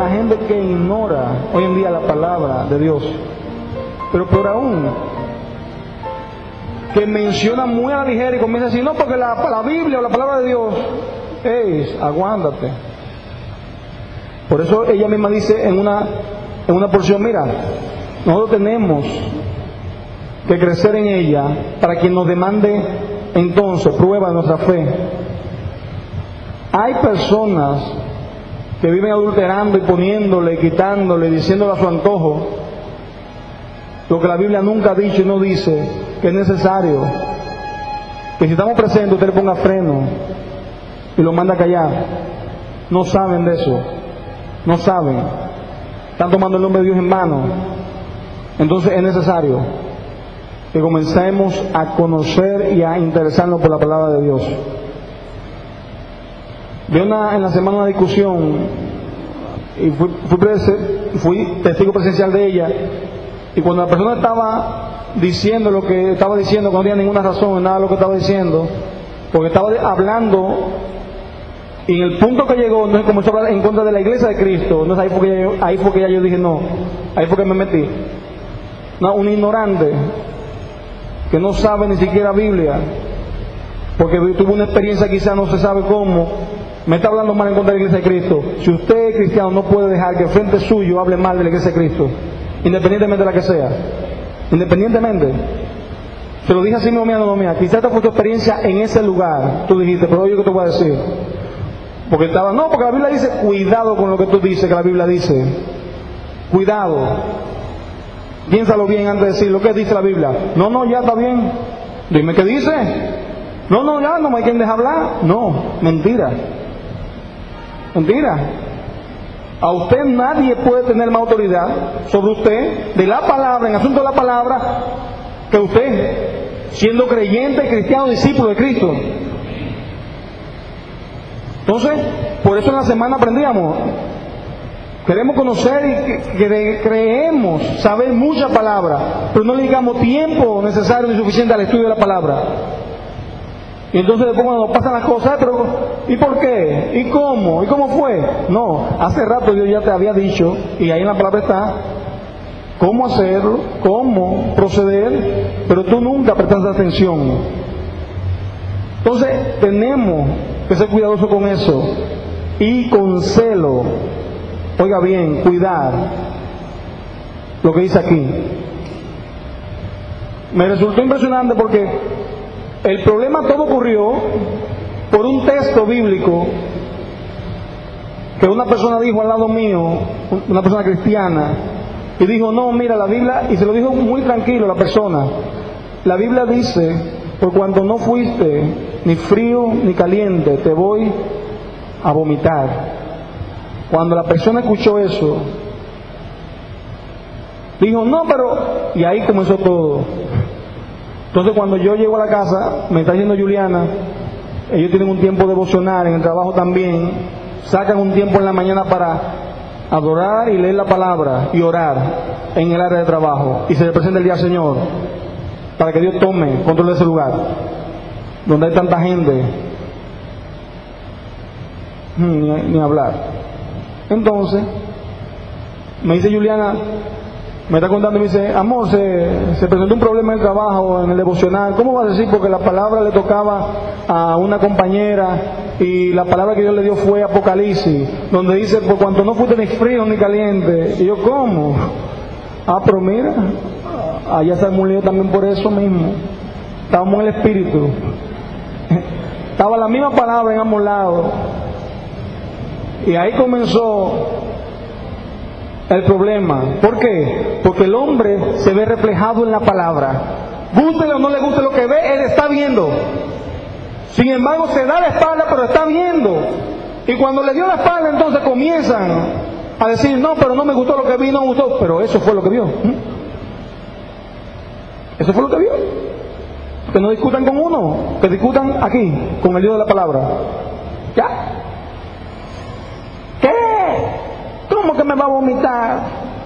la gente que ignora hoy en día la palabra de Dios. Pero peor aún, que menciona muy a la ligera y comienza a decir, no, porque la Biblia o la palabra de Dios es, aguántate. Por eso ella misma dice en una porción, mira, nosotros tenemos que crecer en ella para quien nos demande entonces prueba de nuestra fe. Hay personas que viven adulterando y poniéndole, quitándole, diciéndole a su antojo lo que la Biblia nunca ha dicho y no dice, que es necesario que si estamos presentes usted le ponga freno y lo manda a callar. No saben de eso, no saben, están tomando el nombre de Dios en vano. Entonces es necesario que comencemos a conocer y a interesarnos por la palabra de Dios. Vi en la semana una discusión y fui testigo presencial de ella, y cuando la persona estaba diciendo lo que estaba diciendo, que no tenía ninguna razón en nada de lo que estaba diciendo, porque estaba hablando, y en el punto que llegó, entonces comenzó a hablar en contra de la iglesia de Cristo. Entonces ahí fue que ya yo dije no, ahí fue que me metí. No, un ignorante que no sabe ni siquiera Biblia, porque tuvo una experiencia quizá no se sabe cómo, me está hablando mal en contra de la iglesia de Cristo. Si usted es cristiano, no puede dejar que frente suyo hable mal de la iglesia de Cristo, independientemente de la que sea, independientemente. Se lo dije así, no mía, quizá esta fue tu experiencia en ese lugar, tú dijiste, pero oye, ¿qué te voy a decir? Porque porque la Biblia dice, cuidado con lo que tú dices que la Biblia dice, cuidado, piénsalo bien antes de decir lo que dice la Biblia. No, ya está bien, dime qué dice. No, ya no me hay quien dejar hablar. No, mentira. A usted nadie puede tener más autoridad sobre usted de la palabra, en asunto de la palabra, que usted, siendo creyente, cristiano, discípulo de Cristo. Entonces, por eso en la semana aprendíamos, queremos conocer y creemos saber mucha palabra, pero no le dedicamos tiempo necesario ni suficiente al estudio de la palabra. Y entonces después cuando nos pasan las cosas, pero ¿y por qué? ¿Y cómo? ¿Y cómo fue? No, hace rato yo ya te había dicho, y ahí en la palabra está cómo hacerlo, cómo proceder, pero tú nunca prestaste atención. Entonces tenemos que ser cuidadosos con eso y con celo, oiga bien, cuidar lo que dice aquí. Me resultó impresionante porque el problema todo ocurrió por un texto bíblico que una persona dijo al lado mío, una persona cristiana, y dijo, no, mira la Biblia, y se lo dijo muy tranquilo la persona, la Biblia dice, por cuanto no fuiste ni frío ni caliente, te voy a vomitar. Cuando la persona escuchó eso, dijo, no, pero, y ahí comenzó todo. Entonces cuando yo llego a la casa, me está diciendo Juliana, ellos tienen un tiempo devocional, en el trabajo también, sacan un tiempo en la mañana para adorar y leer la palabra y orar en el área de trabajo, y se le presenta el día al Señor, para que Dios tome control de ese lugar, donde hay tanta gente, ni hablar. Entonces, me dice Juliana, me está contando y me dice, amor, se presentó un problema en el trabajo, en el devocional. ¿Cómo va a decir? Porque la palabra le tocaba a una compañera y la palabra que Dios le dio fue Apocalipsis, donde dice, por cuanto no fuiste ni frío ni caliente. Y yo, ¿cómo? Pero mira, allá se murió también por eso mismo. Estábamos en el espíritu. Estaba la misma palabra en ambos lados. Y ahí comenzó el problema. ¿Por qué? Porque el hombre se ve reflejado en la palabra. Gústele o no le guste lo que ve, él está viendo. Sin embargo, se da la espalda, pero está viendo. Y cuando le dio la espalda, entonces comienzan a decir, no, pero no me gustó lo que vi, no me gustó. Pero eso fue lo que vio. Eso fue lo que vio. Que no discutan con uno, que discutan aquí, con el Dios de la palabra. ¿Ya? ¿Qué? ¿Cómo que me va a vomitar?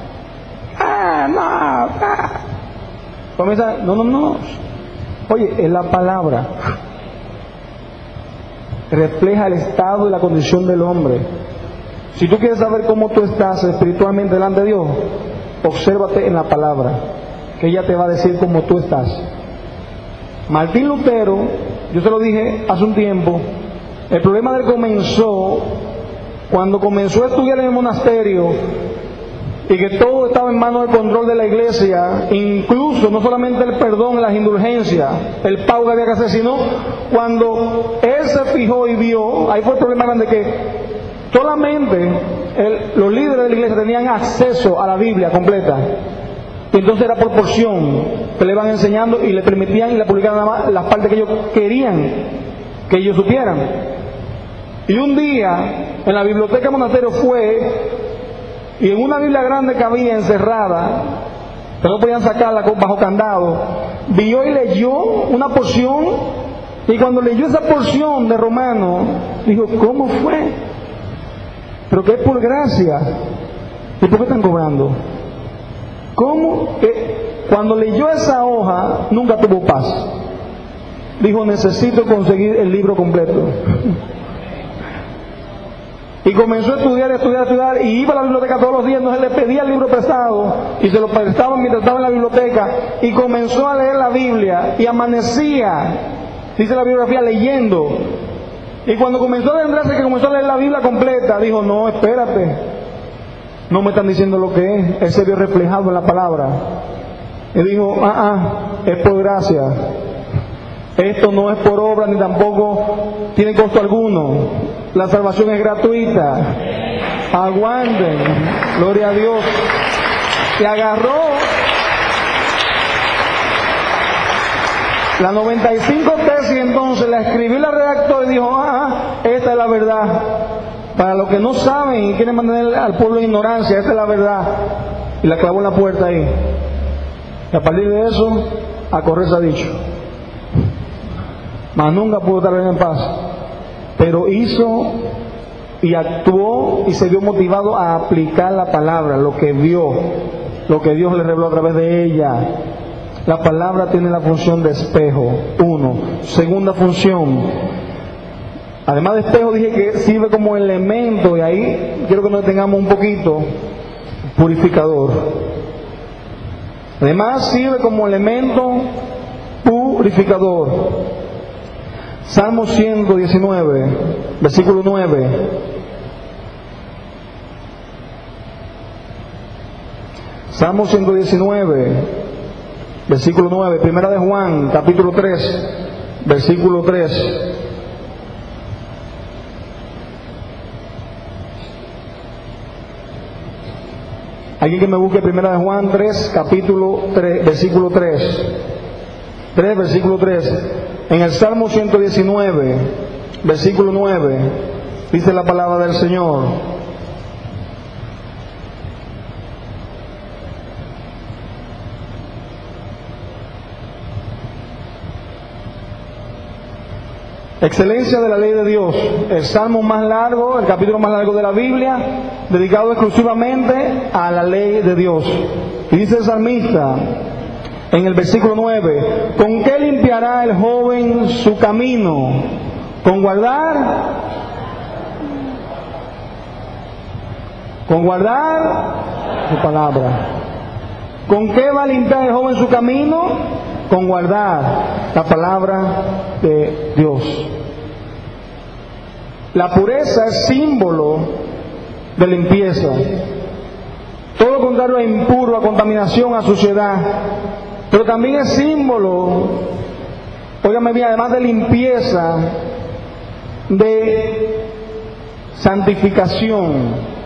Comienza, no. Oye, es la palabra. Refleja el estado y la condición del hombre. Si tú quieres saber cómo tú estás espiritualmente delante de Dios, obsérvate en la palabra, que ella te va a decir cómo tú estás. Martín Lutero, yo se lo dije hace un tiempo, el problema de él comenzó cuando comenzó a estudiar en el monasterio y que todo estaba en manos del control de la iglesia, incluso no solamente el perdón, las indulgencias, el pago que había que hacer, sino cuando él se fijó y vio, ahí fue el problema grande, que solamente los líderes de la iglesia tenían acceso a la Biblia completa. Y entonces era por porción que le iban enseñando y le permitían y le publicaban nada más las partes que ellos querían que ellos supieran. Y un día en la biblioteca del monasterio fue, y en una Biblia grande que había encerrada, que no podían sacarla bajo candado, vio y leyó una porción, y cuando leyó esa porción de Romanos, dijo, ¿cómo fue? Pero que es por gracia. ¿Y por qué están cobrando? ¿Cómo que cuando leyó esa hoja nunca tuvo paz? Dijo, necesito conseguir el libro completo. Y comenzó a estudiar, y iba a la biblioteca todos los días, entonces le pedía el libro prestado, y se lo prestaban mientras estaba en la biblioteca, y comenzó a leer la Biblia, y amanecía, dice la biografía, leyendo. Y cuando comenzó a adentrarse, que comenzó a leer la Biblia completa, dijo, no, espérate, no me están diciendo lo que es, él se vio reflejado en la palabra. Y dijo, es por gracia, esto no es por obra, ni tampoco tiene costo alguno. La salvación es gratuita. Aguanten. Gloria a Dios. Y agarró la 95 tesis, entonces la escribió y la redactó y dijo, esta es la verdad. Para los que no saben y quieren mantener al pueblo en ignorancia, esta es la verdad. Y la clavó en la puerta ahí. Y a partir de eso, a correr se ha dicho. Mas nunca pudo estar en paz. Pero hizo y actuó y se vio motivado a aplicar la palabra, lo que vio, lo que Dios le reveló a través de ella. La palabra tiene la función de espejo, uno. Segunda función, además de espejo, dije que sirve como elemento, y ahí quiero que nos detengamos un poquito, purificador. Además sirve como elemento purificador. Salmo 119, versículo 9. Salmo 119, versículo 9. Primera de Juan, capítulo 3, versículo 3. Alguien que me busque Primera de Juan 3, capítulo 3, versículo 3. 3, versículo 3. En el Salmo 119, versículo 9, dice la palabra del Señor. Excelencia de la ley de Dios, el salmo más largo, el capítulo más largo de la Biblia, dedicado exclusivamente a la ley de Dios. Y dice el salmista en el versículo 9, ¿con qué limpiará el joven su camino? ¿Con guardar su palabra? ¿Con qué va a limpiar el joven su camino? Con guardar la palabra de Dios. La pureza es símbolo de limpieza. Todo lo contrario a impuro, a contaminación, a suciedad. Pero también es símbolo, óigame bien, además de limpieza, de santificación,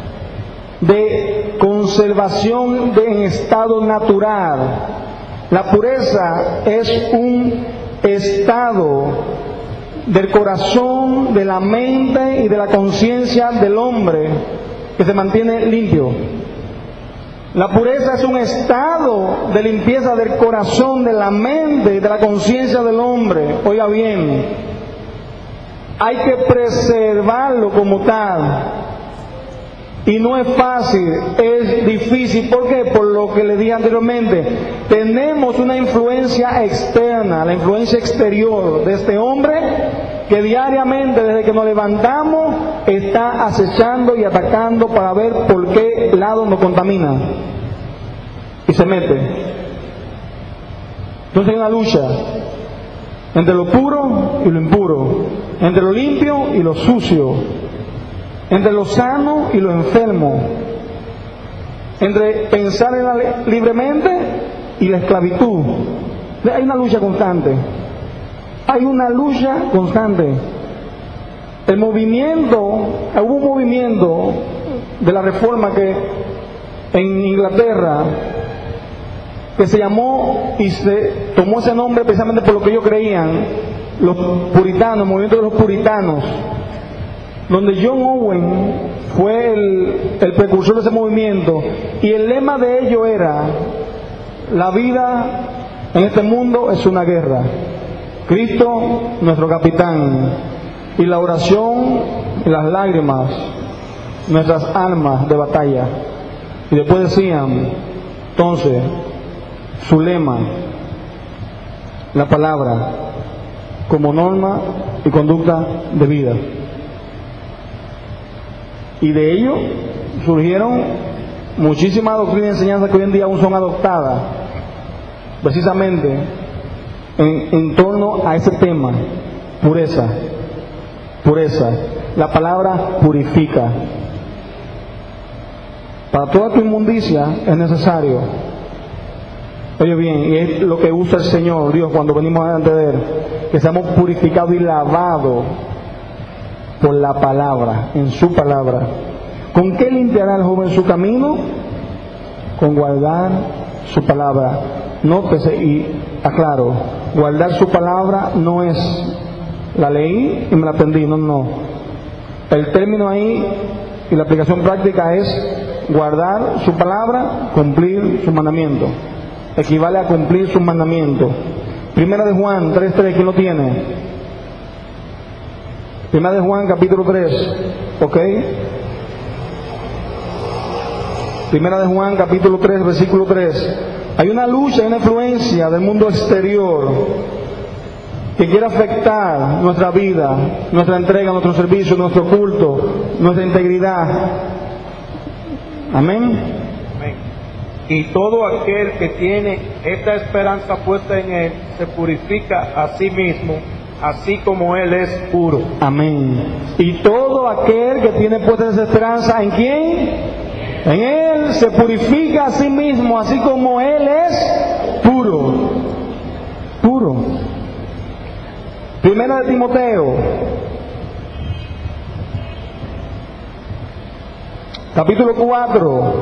de conservación en estado natural. La pureza es un estado del corazón, de la mente y de la conciencia del hombre que se mantiene limpio. La pureza es un estado de limpieza del corazón, de la mente y de la conciencia del hombre. Oiga bien, hay que preservarlo como tal. Y no es fácil, es difícil. ¿Por qué? Por lo que le dije anteriormente. Tenemos una influencia externa, la influencia exterior de este hombre, que diariamente, desde que nos levantamos, está acechando y atacando para ver por qué lado nos contamina. Y se mete. Entonces hay una lucha entre lo puro y lo impuro, entre lo limpio y lo sucio, entre lo sano y lo enfermo, entre pensar libremente y la esclavitud. Hay una lucha constante. Hay una lucha constante. Hubo un movimiento de la reforma que en Inglaterra, que se llamó y se tomó ese nombre precisamente por lo que ellos creían, los puritanos, el movimiento de los puritanos, donde John Owen fue el precursor de ese movimiento, y el lema de ello era: la vida en este mundo es una guerra, Cristo nuestro capitán, y la oración y las lágrimas nuestras armas de batalla. Y después decían, entonces, su lema, la palabra como norma y conducta de vida. Y de ello surgieron muchísimas doctrinas y enseñanzas que hoy en día aún son adoptadas, precisamente en torno a ese tema: pureza. Pureza. La palabra purifica. Para toda tu inmundicia es necesario, oye bien, y es lo que usa el Señor Dios cuando venimos delante de Él, que seamos purificados y lavados por la palabra, en su palabra. ¿Con qué limpiará el joven su camino? Con guardar su palabra. Nótese y aclaro, guardar su palabra no es la leí y me la aprendí, no. El término ahí y la aplicación práctica es guardar su palabra, cumplir su mandamiento. Equivale a cumplir su mandamiento. Primera de Juan 3:3, ¿quién lo tiene? Primera de Juan capítulo 3, ¿ok? Primera de Juan capítulo 3, versículo 3. Hay una lucha y una influencia del mundo exterior que quiere afectar nuestra vida, nuestra entrega, nuestro servicio, nuestro culto, nuestra integridad. Amén. Amén. Y todo aquel que tiene esta esperanza puesta en Él se purifica a sí mismo, así como Él es puro. Amén. Y todo aquel que tiene puesta esa esperanza, ¿en quién? En Él se purifica a sí mismo, así como Él es puro. Puro. Primera de Timoteo, capítulo 4.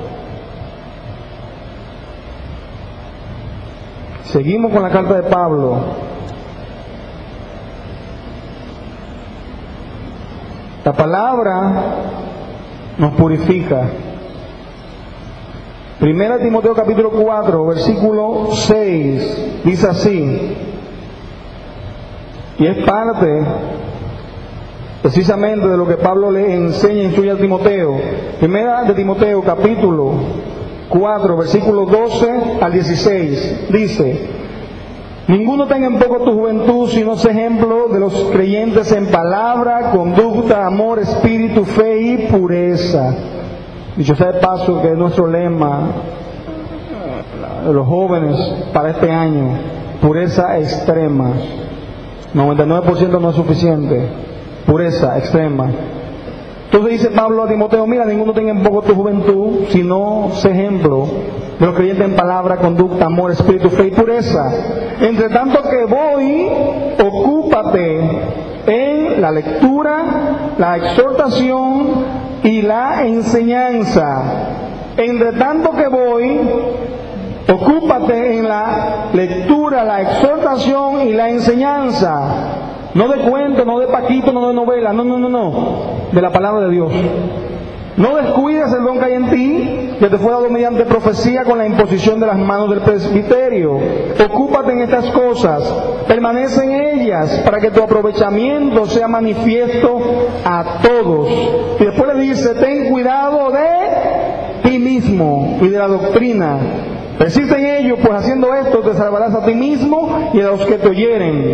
Seguimos con la carta de Pablo. La palabra nos purifica. Primera de Timoteo capítulo 4, versículo 6, dice así. Y es parte precisamente de lo que Pablo le enseña y instruye a Timoteo. Primera de Timoteo capítulo 4, versículos 12 al 16, dice: ninguno tenga en poco tu juventud, sino sea ejemplo de los creyentes en palabra, conducta, amor, espíritu, fe y pureza. Dicho sea de paso que es nuestro lema de los jóvenes para este año: pureza extrema. 99% no es suficiente, pureza extrema. Entonces dice Pablo a Timoteo: mira, ninguno tenga en poco tu juventud, sino sé ejemplo de los creyentes en palabra, conducta, amor, espíritu, fe y pureza. Entre tanto que voy, ocúpate en la lectura, la exhortación y la enseñanza. Entre tanto que voy, ocúpate en la lectura, la exhortación y la enseñanza. No de cuento, no de paquito, no de novela, no. De la palabra de Dios. No descuides el don que hay en ti, que te fue dado mediante profecía con la imposición de las manos del presbiterio. Ocúpate en estas cosas, permanece en ellas, para que tu aprovechamiento sea manifiesto a todos. Y después le dice: ten cuidado de ti mismo y de la doctrina. Persiste en ello, pues haciendo esto te salvarás a ti mismo y a los que te oyeren.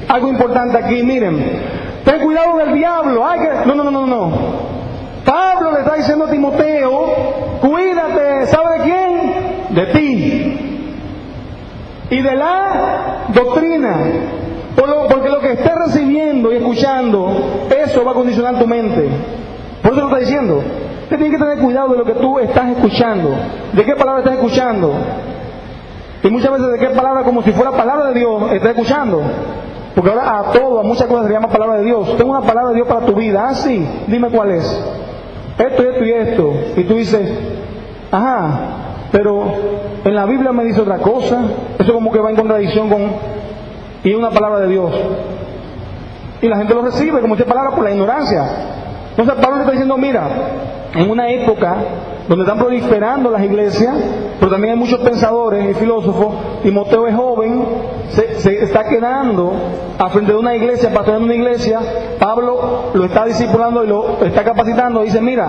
algo importante aquí, miren. Ten cuidado del diablo. No. Pablo le está diciendo a Timoteo, cuídate, ¿sabe de quién? De ti. Y de la doctrina. Porque lo que estés recibiendo y escuchando, eso va a condicionar tu mente. Por eso lo está diciendo. Usted tiene que tener cuidado de lo que tú estás escuchando. ¿De qué palabra estás escuchando? Y muchas veces de qué palabra, como si fuera palabra de Dios, estás escuchando. Porque ahora a muchas cosas se llama palabra de Dios. Tengo una palabra de Dios para tu vida. Ah, sí, dime cuál es. Esto y esto. Y tú dices, ajá, pero en la Biblia me dice otra cosa. Eso como que va en contradicción con... Y es una palabra de Dios. Y la gente lo recibe como si es palabra por la ignorancia. Entonces Pablo le está diciendo, mira, en una época donde están proliferando las iglesias, pero también hay muchos pensadores y filósofos, Timoteo es joven, se está quedando a frente de una iglesia, pastoreando una iglesia, Pablo lo está discipulando y lo está capacitando, y dice, mira,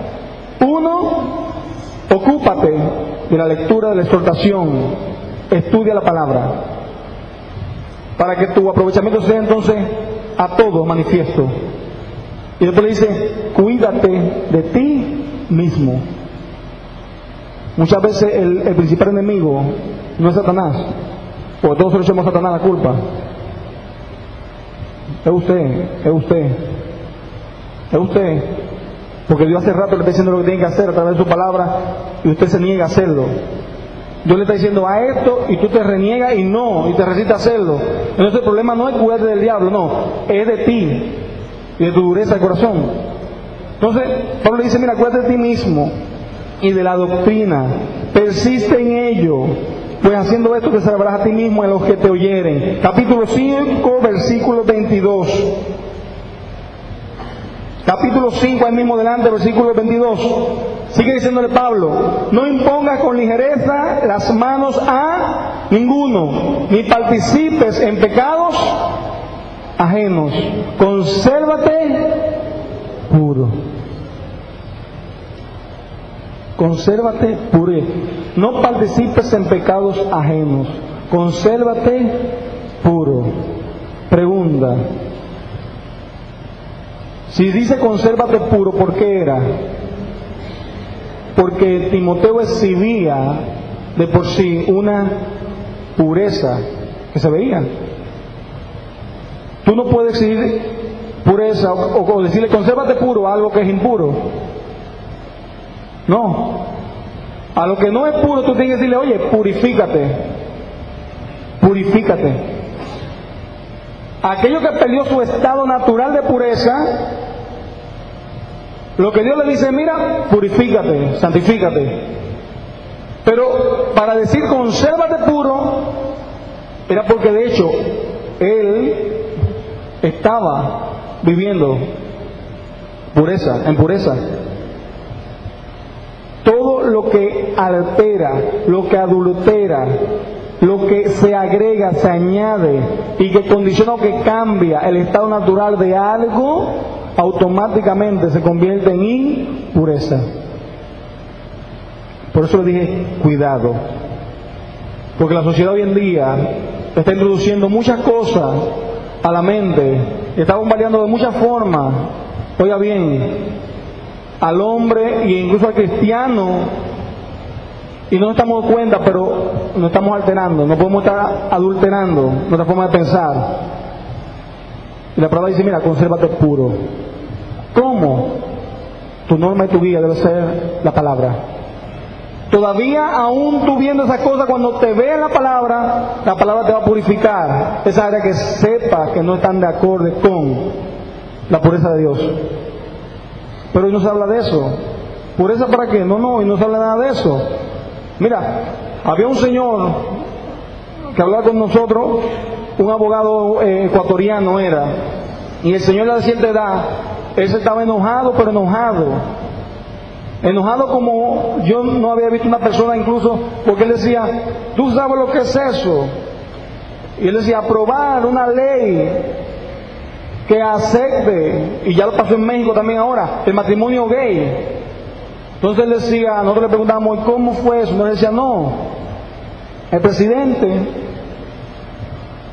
ocúpate de la lectura, de la exhortación, estudia la palabra, para que tu aprovechamiento sea entonces a todo manifiesto. Y después le dice, cuídate de ti mismo. Muchas veces el principal enemigo no es Satanás, porque todos le echamos a Satanás la culpa. Es usted, porque Dios hace rato le está diciendo lo que tiene que hacer a través de su palabra y usted se niega a hacerlo. Dios le está diciendo a esto y tú te reniegas y te resistes a hacerlo. Entonces el problema no es cuidarte del diablo, no, es de ti y de tu dureza de corazón. Entonces Pablo le dice, mira, cuídate de ti mismo y de la doctrina, persiste en ello, pues haciendo esto te salvarás a ti mismo y a los que te oyeren. Capítulo 5, versículo 22. Capítulo 5, ahí mismo delante, versículo 22. Sigue diciéndole Pablo, no impongas con ligereza las manos a ninguno, ni participes en pecados ajenos. Consérvate puro. Consérvate puro. No participes en pecados ajenos. Consérvate puro. Pregunta. Si dice consérvate puro, ¿por qué era? Porque Timoteo exhibía de por sí una pureza que se veía. Tú no puedes exhibir pureza o decirle consérvate puro a algo que es impuro. No. A lo que no es puro tú tienes que decirle, oye, purifícate. Purifícate. Aquello que perdió su estado natural de pureza, lo que Dios le dice, mira, purifícate, santifícate. Pero para decir consérvate puro, era porque de hecho él estaba viviendo en pureza. Todo lo que altera, lo que adultera, lo que se agrega, se añade y que condiciona o que cambia el estado natural de algo, automáticamente se convierte en impureza. Por eso le dije, cuidado. Porque la sociedad hoy en día está introduciendo muchas cosas a la mente, está bombardeando de muchas formas, oiga bien, al hombre e incluso al cristiano, y no nos estamos dando cuenta, pero nos estamos alterando, no podemos estar adulterando nuestra forma de pensar. Y la palabra dice, mira, consérvate puro. ¿Cómo? Tu norma y tu guía debe ser la palabra. Todavía aún tú viendo esas cosas, cuando te veas la palabra te va a purificar esa área que sepa que no están de acuerdo con la pureza de Dios. Pero hoy no se habla de eso. ¿Pureza para qué? No, hoy no se habla nada de eso. Mira, había un señor que hablaba con nosotros, un abogado ecuatoriano era, y el señor de la cierta edad, él se estaba enojado, pero enojado como yo no había visto una persona, incluso porque él decía, ¿tú sabes lo que es eso? Y él decía, aprobar una ley que acepte, y ya lo pasó en México también ahora, el matrimonio gay. Entonces él decía, nosotros le preguntábamos, ¿y cómo fue eso? Y él decía, no, el presidente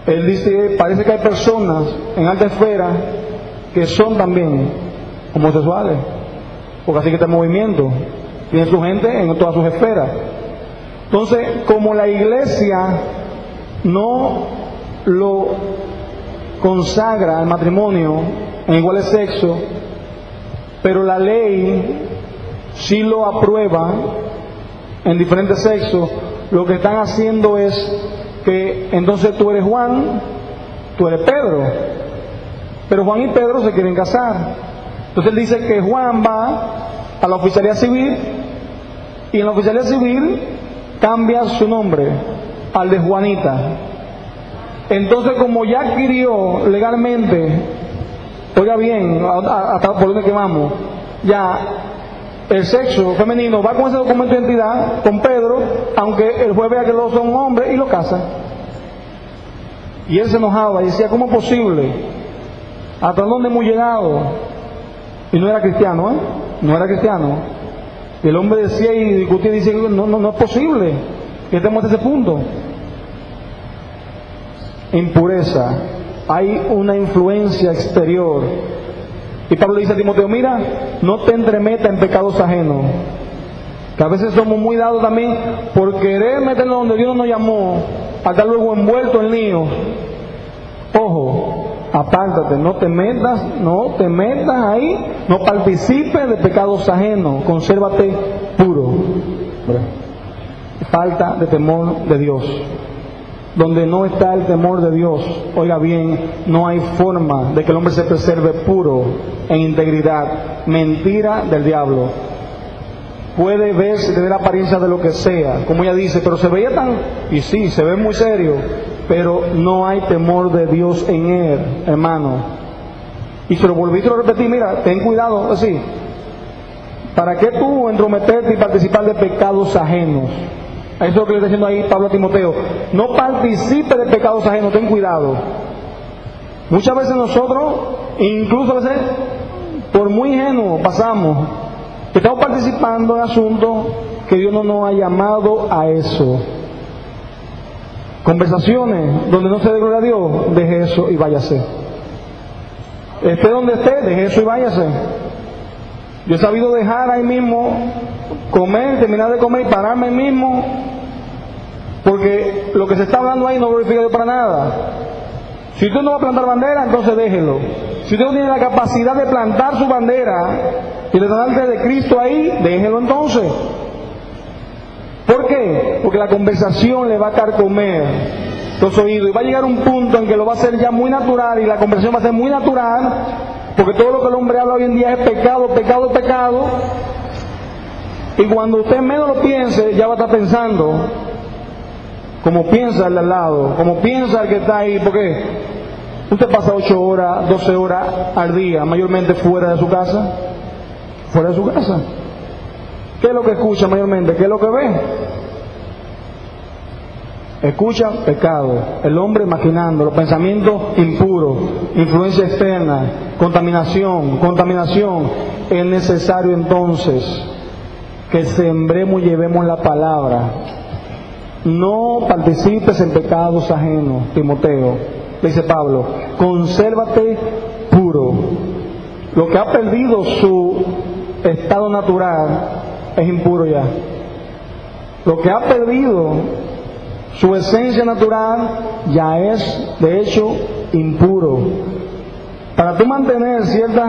él dice, parece que hay personas en alta esfera que son también homosexuales, porque así que está el movimiento, tiene su gente en todas sus esferas. Entonces, como la iglesia no lo consagra el matrimonio en iguales sexos, pero la ley sí lo aprueba en diferentes sexos, lo que están haciendo es que entonces tú eres Juan, tú eres Pedro, pero Juan y Pedro se quieren casar. Entonces él dice que Juan va a la oficialía civil y en la oficialía civil cambia su nombre al de Juanita. Entonces, como ya adquirió legalmente, oiga bien, hasta por donde que vamos, ya el sexo femenino va con ese documento de identidad con Pedro, aunque el juez vea que los dos son hombres y lo casa. Y él se enojaba y decía, ¿cómo es posible? ¿Hasta dónde hemos llegado? Y no era cristiano, no era cristiano. Y el hombre decía y discutía y decía, no es posible que estemos a ese punto. Impureza, hay una influencia exterior. Y Pablo dice a Timoteo, mira, no te entremetas en pecados ajenos, que a veces somos muy dados también por querer meternos donde Dios nos llamó, a estar luego envuelto en líos. Ojo, apártate, no te metas ahí, no participes de pecados ajenos, consérvate puro. Falta de temor de Dios. Donde no está el temor de Dios, oiga bien, no hay forma de que el hombre se preserve puro en integridad. Mentira del diablo. Puede verse, tener apariencia de lo que sea, como ella dice, pero se veía tan, y sí, se ve muy serio, pero no hay temor de Dios en él, hermano. Y se lo volví a repetir, mira, ten cuidado, así. ¿Para qué tú entrometerte y participar de pecados ajenos? Eso es lo que le está diciendo ahí Pablo a Timoteo. No participe de pecados ajenos, ten cuidado. Muchas veces nosotros, incluso a veces, por muy ingenuos pasamos, que estamos participando en asuntos que Dios no nos ha llamado a eso. Conversaciones donde no se dé gloria a Dios, deje eso y váyase. Esté donde esté, deje eso y váyase. Yo he sabido dejar ahí mismo, comer, terminar de comer y pararme ahí mismo, porque lo que se está hablando ahí no glorifica a Dios para nada. Si usted no va a plantar bandera, entonces déjelo. Si usted no tiene la capacidad de plantar su bandera y de delante de Cristo ahí, déjelo entonces. ¿Por qué? Porque la conversación le va a carcomer los oídos y va a llegar un punto en que lo va a hacer ya muy natural y la conversación va a ser muy natural, porque todo lo que el hombre habla hoy en día es pecado, pecado, pecado. Y cuando usted menos lo piense, ya va a estar pensando como piensa el de al lado, como piensa el que está ahí, porque usted pasa 8 horas, 12 horas al día, mayormente fuera de su casa. Fuera de su casa. ¿Qué es lo que escucha mayormente? ¿Qué es lo que ve? Escucha pecado, el hombre maquinando, los pensamientos impuros, influencia externa, contaminación. Es necesario entonces que sembremos y llevemos la palabra. No participes en pecados ajenos, Timoteo, dice Pablo, consérvate puro. Lo que ha perdido su estado natural es impuro ya. Lo que ha perdido su esencia natural ya es, de hecho, impuro. Para tú mantener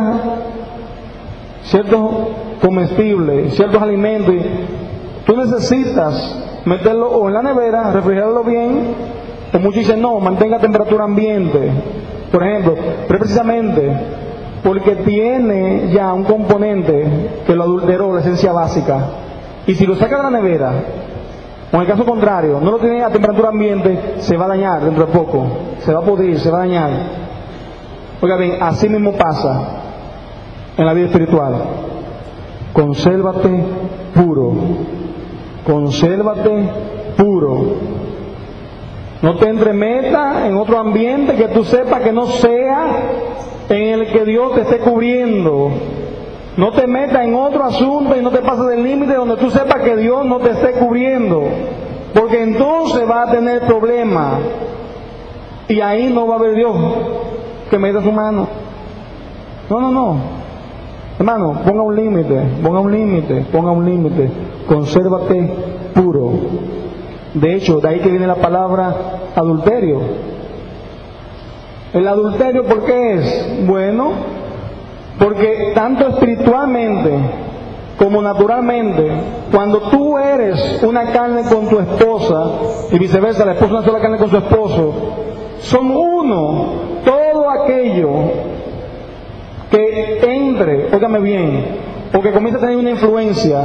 ciertos comestibles, ciertos alimentos, tú necesitas meterlo o en la nevera, refrigerarlo bien, o muchos dicen no, mantenga temperatura ambiente, por ejemplo, pero precisamente porque tiene ya un componente que lo adulteró, la esencia básica, y si lo saca de la nevera, o en el caso contrario, no lo tiene a temperatura ambiente, se va a dañar dentro de poco, se va a pudrir, se va a dañar. Oiga bien, así mismo pasa en la vida espiritual. Consérvate puro. Consérvate puro. No te entremetas en otro ambiente que tú sepas que no sea en el que Dios te esté cubriendo. No te metas en otro asunto y no te pases del límite donde tú sepas que Dios no te esté cubriendo, porque entonces vas a tener problemas. y ahí no va a haber Dios que meta su mano. No. Hermano, ponga un límite. Consérvate puro. De hecho, de ahí que viene la palabra adulterio. El adulterio, ¿por qué es? Bueno, porque tanto espiritualmente como naturalmente, cuando tú eres una carne con tu esposa y viceversa, la esposa una sola carne con su esposo, son uno. Todo aquello que entre, óigame bien, o que comience a tener una influencia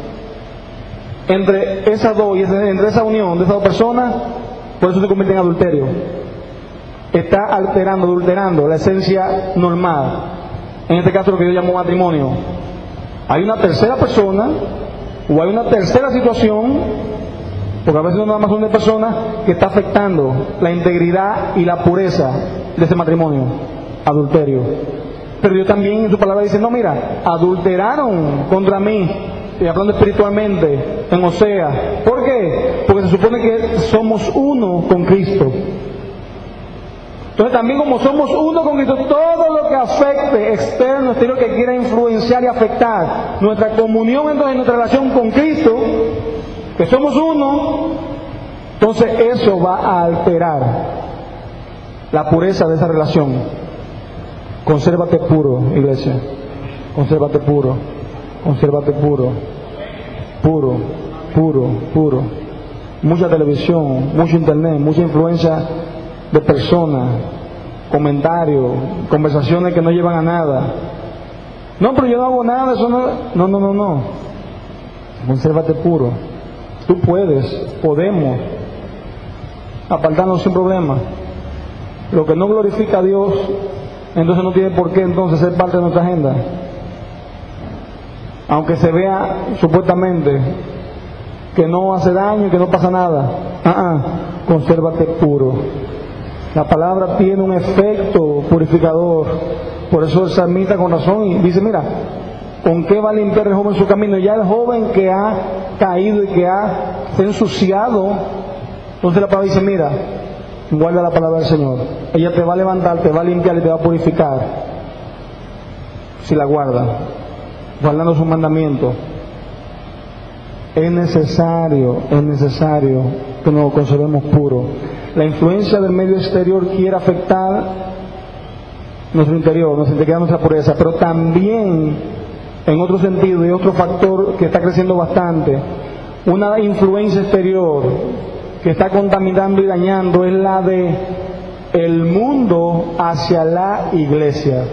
entre esas dos y entre esa unión de esas dos personas, por eso se convierte en adulterio. Está adulterando la esencia normal, en este caso lo que yo llamo matrimonio. Hay una tercera persona o hay una tercera situación, porque a veces no nada más una persona, que está afectando la integridad y la pureza de ese matrimonio. Adulterio. Pero Dios también en su palabra dice, no, mira, adulteraron contra mí, y hablando espiritualmente, en Osea. ¿Por qué? Porque se supone que somos uno con Cristo. Entonces también como somos uno con Cristo, todo lo que afecte externo, exterior, que quiera influenciar y afectar nuestra comunión, entonces nuestra relación con Cristo, que somos uno, entonces eso va a alterar la pureza de esa relación. Consérvate puro, iglesia. Consérvate puro. Puro. Mucha televisión, mucho internet, mucha influencia de personas, comentarios, conversaciones que no llevan a nada. No, pero yo no hago nada, eso no. Consérvate puro. Tú podemos apartarnos sin problema. Lo que no glorifica a Dios, entonces no tiene por qué entonces ser parte de nuestra agenda. Aunque se vea supuestamente que no hace daño y que no pasa nada. Consérvate puro. La palabra tiene un efecto purificador. Por eso el salmista con razón y dice, mira, ¿con qué va a limpiar el joven su camino? Ya el joven que ha caído y que se ha ensuciado, entonces la palabra dice, mira, guarda la palabra del Señor. Ella te va a levantar, te va a limpiar y te va a purificar. Si la guarda, guardando sus mandamientos. Es necesario que nos conservemos puros. La influencia del medio exterior quiere afectar nuestro interior, nuestra integridad, nuestra pureza, pero también en otro sentido y otro factor que está creciendo bastante, una influencia exterior que está contaminando y dañando es la de el mundo hacia la iglesia.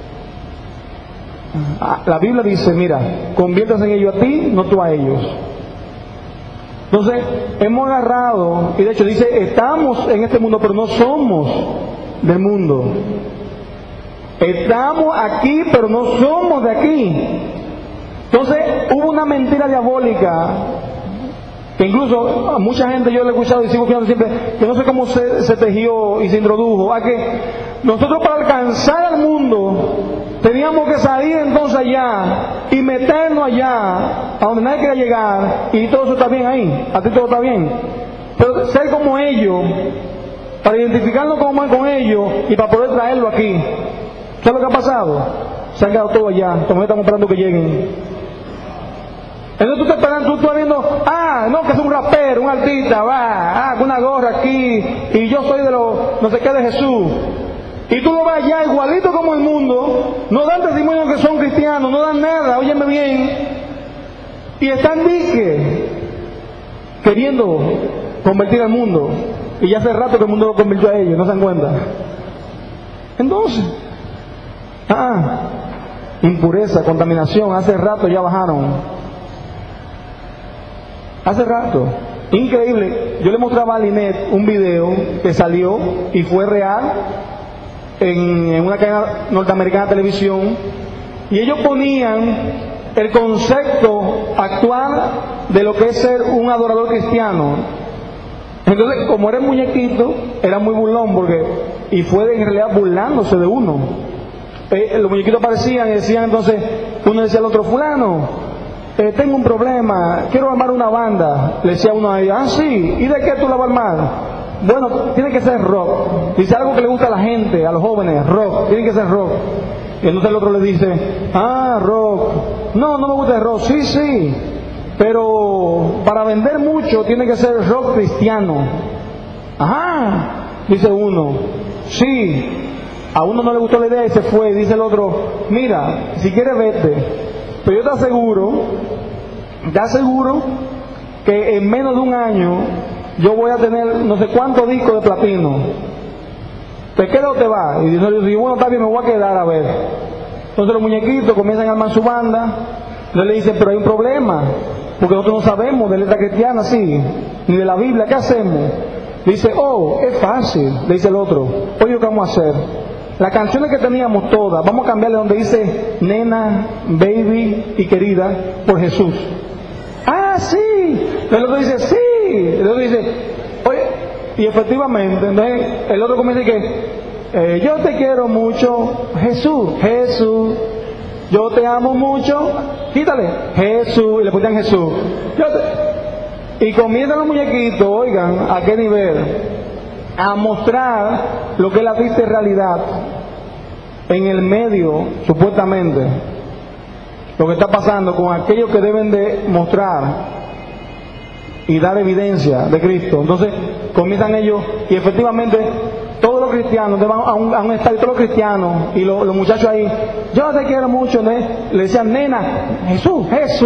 La Biblia dice, mira, conviértase en ellos a ti, no tú a ellos. Entonces, hemos agarrado, y de hecho dice, estamos en este mundo, pero no somos del mundo. Estamos aquí, pero no somos de aquí. Entonces, hubo una mentira diabólica, que incluso a mucha gente yo le he escuchado y sigo escuchando siempre, que no sé cómo se tejió y se introdujo, a que nosotros para alcanzar al mundo, teníamos que salir entonces allá y meternos allá, a donde nadie quería llegar, y todo eso está bien ahí, a ti todo está bien. Pero ser como ellos, para identificarnos como con ellos y para poder traerlo aquí. ¿Sabes lo que ha pasado? Se han quedado todos allá, todavía estamos esperando que lleguen. Entonces tú estás esperando, tú estás viendo, no, que es un rapero, un artista, con una gorra aquí, y yo soy de los, no sé qué, de Jesús. Y tú lo ves allá igualito como el mundo, no dan testimonio que son cristianos, no dan nada, óyeme bien, y están queriendo convertir al mundo, y ya hace rato que el mundo lo convirtió a ellos, no se dan cuenta. Entonces, impureza, contaminación, hace rato ya bajaron. Hace rato. Increíble. Yo le mostraba a Linet un video que salió y fue real en una cadena norteamericana de televisión, y ellos ponían el concepto actual de lo que es ser un adorador cristiano. Entonces, como era muñequito, era muy burlón, y fue en realidad burlándose de uno. Los muñequitos aparecían y decían, entonces, uno decía al otro, fulano, tengo un problema, quiero armar una banda. Le decía uno a ella, sí, ¿y de qué tú la vas a armar? bueno, tiene que ser rock. Dice algo que le gusta a la gente, a los jóvenes, rock, tiene que ser rock. Y entonces el otro le dice, rock. No, no me gusta el rock. Sí, sí, pero para vender mucho tiene que ser rock cristiano. Ajá, dice uno. Sí, a uno no le gustó la idea y se fue. Dice el otro, mira, si quieres vete, pero yo te aseguro que en menos de un año yo voy a tener no sé cuántos discos de platino. ¿Te quedas o te vas? Y dice, bueno, está bien, me voy a quedar a ver. Entonces los muñequitos comienzan a armar su banda. Entonces le dicen, pero hay un problema, porque nosotros no sabemos de letra cristiana, sí, ni de la Biblia, ¿qué hacemos? Dice, es fácil. Le dice el otro, oye, ¿qué vamos a hacer? Las canciones que teníamos todas, vamos a cambiarle donde dice nena, baby y querida por Jesús. Ah, sí. El otro dice, sí. El otro dice, oye, y efectivamente, entonces el otro comienza y que, yo te quiero mucho, Jesús, yo te amo mucho, quítale, Jesús, y le ponían Jesús. Y comienzan los muñequitos, oigan, ¿a qué nivel? A mostrar lo que es la triste realidad en el medio, supuestamente, lo que está pasando con aquellos que deben de mostrar y dar evidencia de Cristo. Entonces comienzan ellos y efectivamente todos los cristianos van a un estadio, todos los cristianos y los muchachos ahí, yo te quiero mucho, ¿no? Le decían, nena, Jesús,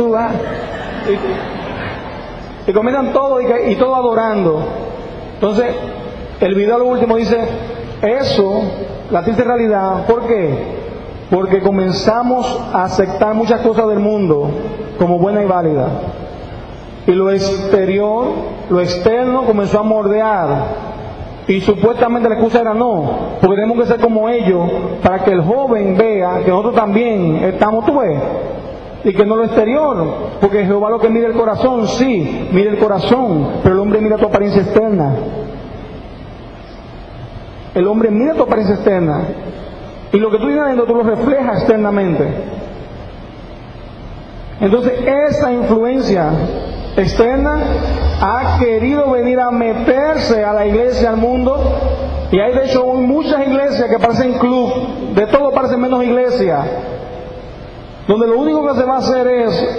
y comienzan todos y todos adorando. Entonces el video lo último dice eso, la triste realidad. ¿Por qué? Porque comenzamos a aceptar muchas cosas del mundo como buena y válida, y lo exterior, lo externo comenzó a mordear, y supuestamente la excusa era no, porque tenemos que ser como ellos para que el joven vea que nosotros también estamos, tú ves, y que no lo exterior, porque Jehová lo que mira el corazón, sí, mira el corazón, pero el hombre mira tu apariencia externa. El hombre mira tu apariencia externa y lo que tú tienes adentro tú lo reflejas externamente. Entonces esa influencia externa ha querido venir a meterse a la iglesia, al mundo, y hay de hecho muchas iglesias que parecen club, de todo parece menos iglesia, donde lo único que se va a hacer es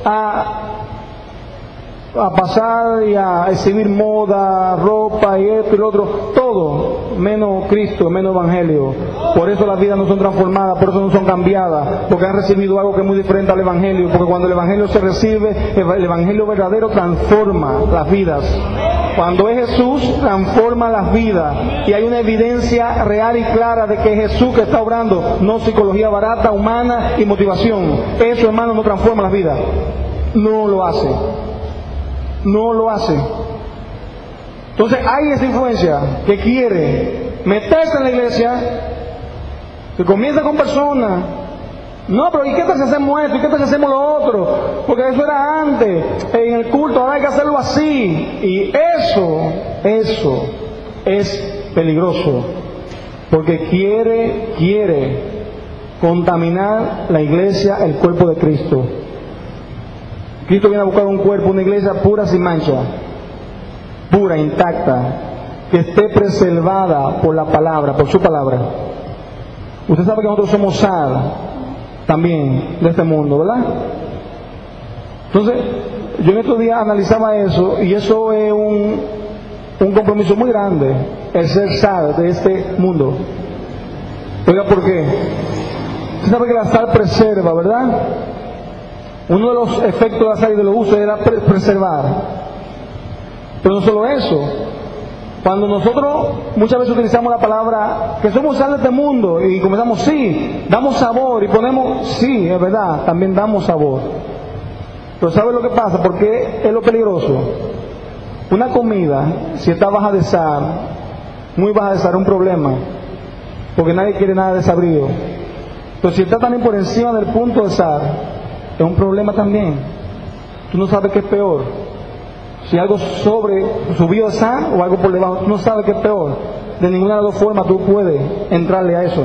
a pasar y a exhibir moda, ropa y esto y lo otro, todo menos Cristo, menos Evangelio. Por eso las vidas no son transformadas, por eso no son cambiadas, porque han recibido algo que es muy diferente al Evangelio, porque cuando el Evangelio se recibe, el Evangelio verdadero transforma las vidas. Cuando es Jesús, transforma las vidas, y hay una evidencia real y clara de que es Jesús que está obrando, no psicología barata, humana y motivación. Eso, hermano, no transforma las vidas, no lo hace. No lo hace. Entonces hay esa influencia que quiere meterse en la iglesia, que comienza con personas. No, pero ¿y qué tal si hacemos esto? ¿Y qué tal si hacemos lo otro? Porque eso era antes, en el culto, ahora hay que hacerlo así. Y eso es peligroso, porque quiere contaminar la iglesia, el cuerpo de Cristo. Cristo viene a buscar un cuerpo, una iglesia pura, sin mancha, pura, intacta, que esté preservada por la palabra, por su palabra. Usted sabe que nosotros somos sal también de este mundo, ¿verdad? Entonces, yo en estos días analizaba eso, y eso es un compromiso muy grande, el ser sal de este mundo. Oiga, ¿por qué? Usted sabe que la sal preserva, ¿verdad? Uno de los efectos de la sal y de los usos era preservar. Pero no solo eso. Cuando nosotros muchas veces utilizamos la palabra que somos sal de este mundo y comenzamos, sí, damos sabor y ponemos, sí, es verdad, también damos sabor. Pero ¿sabe lo que pasa? Porque es lo peligroso. Una comida, si está baja de sal, muy baja de sal, es un problema, porque nadie quiere nada desabrido. Pero si está también por encima del punto de sal, es un problema también. Tú no sabes qué es peor, si algo subió de sal o algo por debajo. Tú no sabes qué es peor. De ninguna de las dos formas tú puedes entrarle a eso.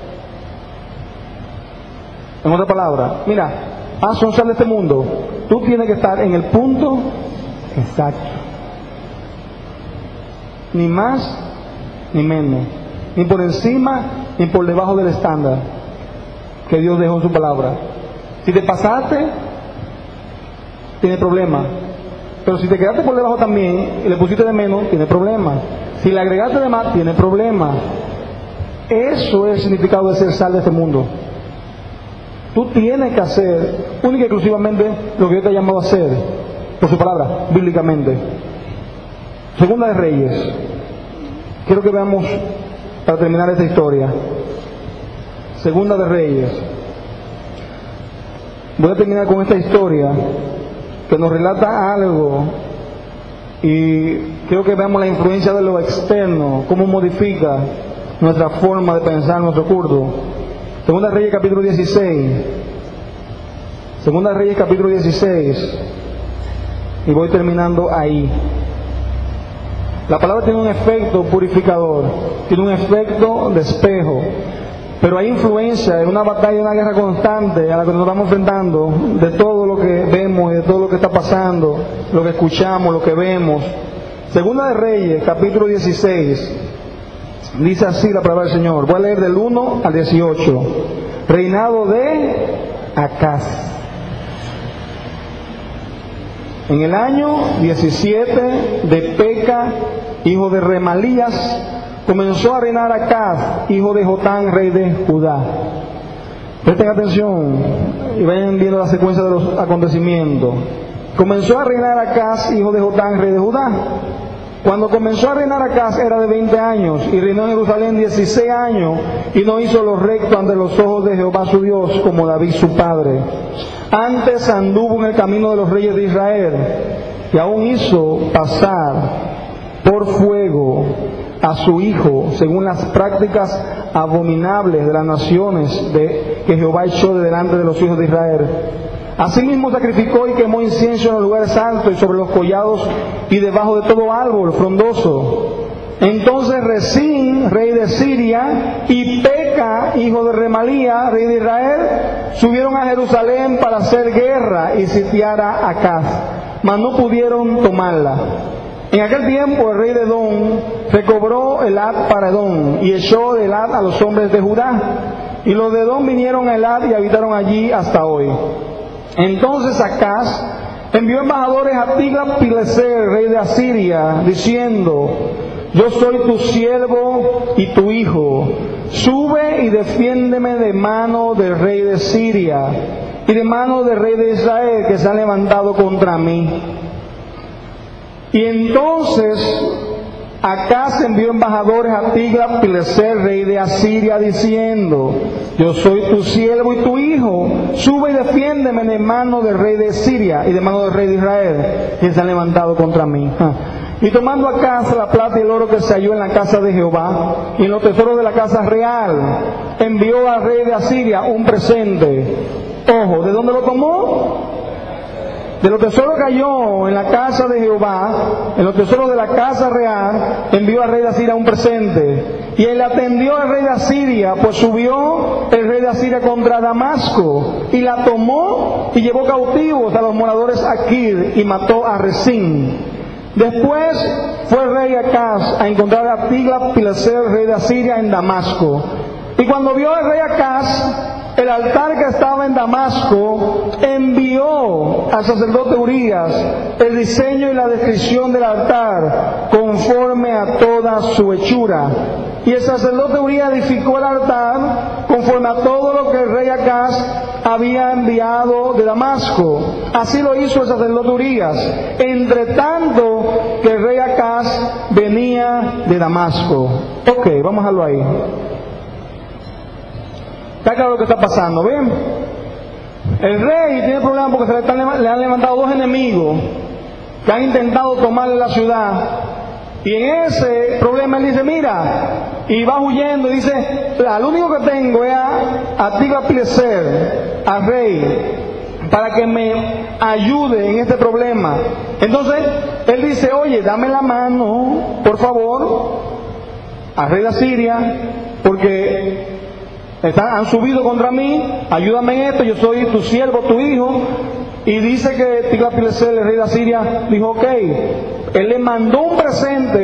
En otra palabra, mira, son sal de este mundo, tú tienes que estar en el punto exacto. ni más ni menos, ni por encima ni por debajo del estándar que Dios dejó en su palabra. Si te pasaste, tiene problema. Pero si te quedaste por debajo también y le pusiste de menos, tiene problema. Si le agregaste de más, tiene problema. Eso es el significado de ser sal de este mundo. Tú tienes que hacer única y exclusivamente lo que Dios te ha llamado a hacer, por su palabra, bíblicamente. Segunda de Reyes. Quiero que veamos, para terminar esta historia, Segunda de Reyes. Voy a terminar con esta historia que nos relata algo, y quiero que veamos la influencia de lo externo, cómo modifica nuestra forma de pensar, nuestro culto. Segunda de Reyes capítulo 16. Segunda de Reyes capítulo 16. Y voy terminando ahí. La palabra tiene un efecto purificador, tiene un efecto de espejo, pero hay influencia en una batalla, una guerra constante a la que nos estamos enfrentando, de todo lo que vemos y de todo lo que está pasando, lo que escuchamos, lo que vemos. Segunda de Reyes capítulo 16. Dice así la palabra del Señor. Voy a leer del 1 al 18. Reinado de Acaz. En el año 17 de Peca, hijo de Remalías, comenzó a reinar Acaz, hijo de Jotán, rey de Judá. Presten atención y vayan viendo la secuencia de los acontecimientos. Comenzó a reinar Acaz, hijo de Jotán, rey de Judá. Cuando comenzó a reinar Acaz era de 20 años y reinó en Jerusalén 16 años y no hizo lo recto ante los ojos de Jehová su Dios como David su padre. Antes anduvo en el camino de los reyes de Israel y aún hizo pasar por fuego a su hijo según las prácticas abominables de las naciones que Jehová echó de delante de los hijos de Israel. Asimismo sacrificó y quemó incienso en los lugares altos y sobre los collados y debajo de todo árbol frondoso. Entonces Rezín, rey de Siria, y Peca, hijo de Remalía, rey de Israel, subieron a Jerusalén para hacer guerra y sitiar a Acaz, mas no pudieron tomarla. En aquel tiempo el rey de Edom recobró Elad para Edom y echó de Elad a los hombres de Judá. Y los de Edom vinieron a Elad y habitaron allí hasta hoy. Entonces Acaz envió embajadores a Tiglat-Pileser, rey de Asiria, diciendo: yo soy tu siervo y tu hijo, sube y defiéndeme de mano del rey de Siria y de mano del rey de Israel que se ha levantado contra mí. Y entonces Acaz envió embajadores a Tiglat-Pileser, rey de Asiria, diciendo: yo soy tu siervo y tu hijo, sube y defiéndeme de mano del rey de Siria y de mano del rey de Israel que se ha levantado contra mí. Y tomando Acaz la plata y el oro que se halló en la casa de Jehová y en los tesoros de la casa real, envió al rey de Asiria un presente. Ojo, ¿de dónde lo tomó? De los tesoros que halló en la casa de Jehová, en los tesoros de la casa real, envió al rey de Asiria un presente. Y él atendió al rey de Asiria, pues subió el rey de Asiria contra Damasco, y la tomó y llevó cautivos a los moradores Aquir, y mató a Rezín. Después fue el rey Acaz a encontrar a Tiglat-Pileser, rey de Asiria, en Damasco. Y cuando vio el rey Acaz el altar que estaba en Damasco, envió al sacerdote Urías el diseño y la descripción del altar conforme a toda su hechura. Y el sacerdote Urías edificó el altar conforme a todo lo que el rey Acaz había enviado de Damasco. Así lo hizo el sacerdote Urías, entre tanto que el rey Acaz venía de Damasco. Ok, vamos a dejarlo ahí. Está claro lo que está pasando, ¿ven? El rey tiene problemas porque le han levantado dos enemigos que han intentado tomarle la ciudad. Y en ese problema él dice: mira, y va huyendo y dice: lo único que tengo es a Tiglat-Pileser, al rey, para que me ayude en este problema. Entonces él dice: oye, dame la mano, por favor, al rey de Asiria, porque han subido contra mí, ayúdame en esto, yo soy tu siervo, tu hijo. Y dice que Tiglat-Pileser, el rey de Asiria, dijo: ok. Él le mandó un presente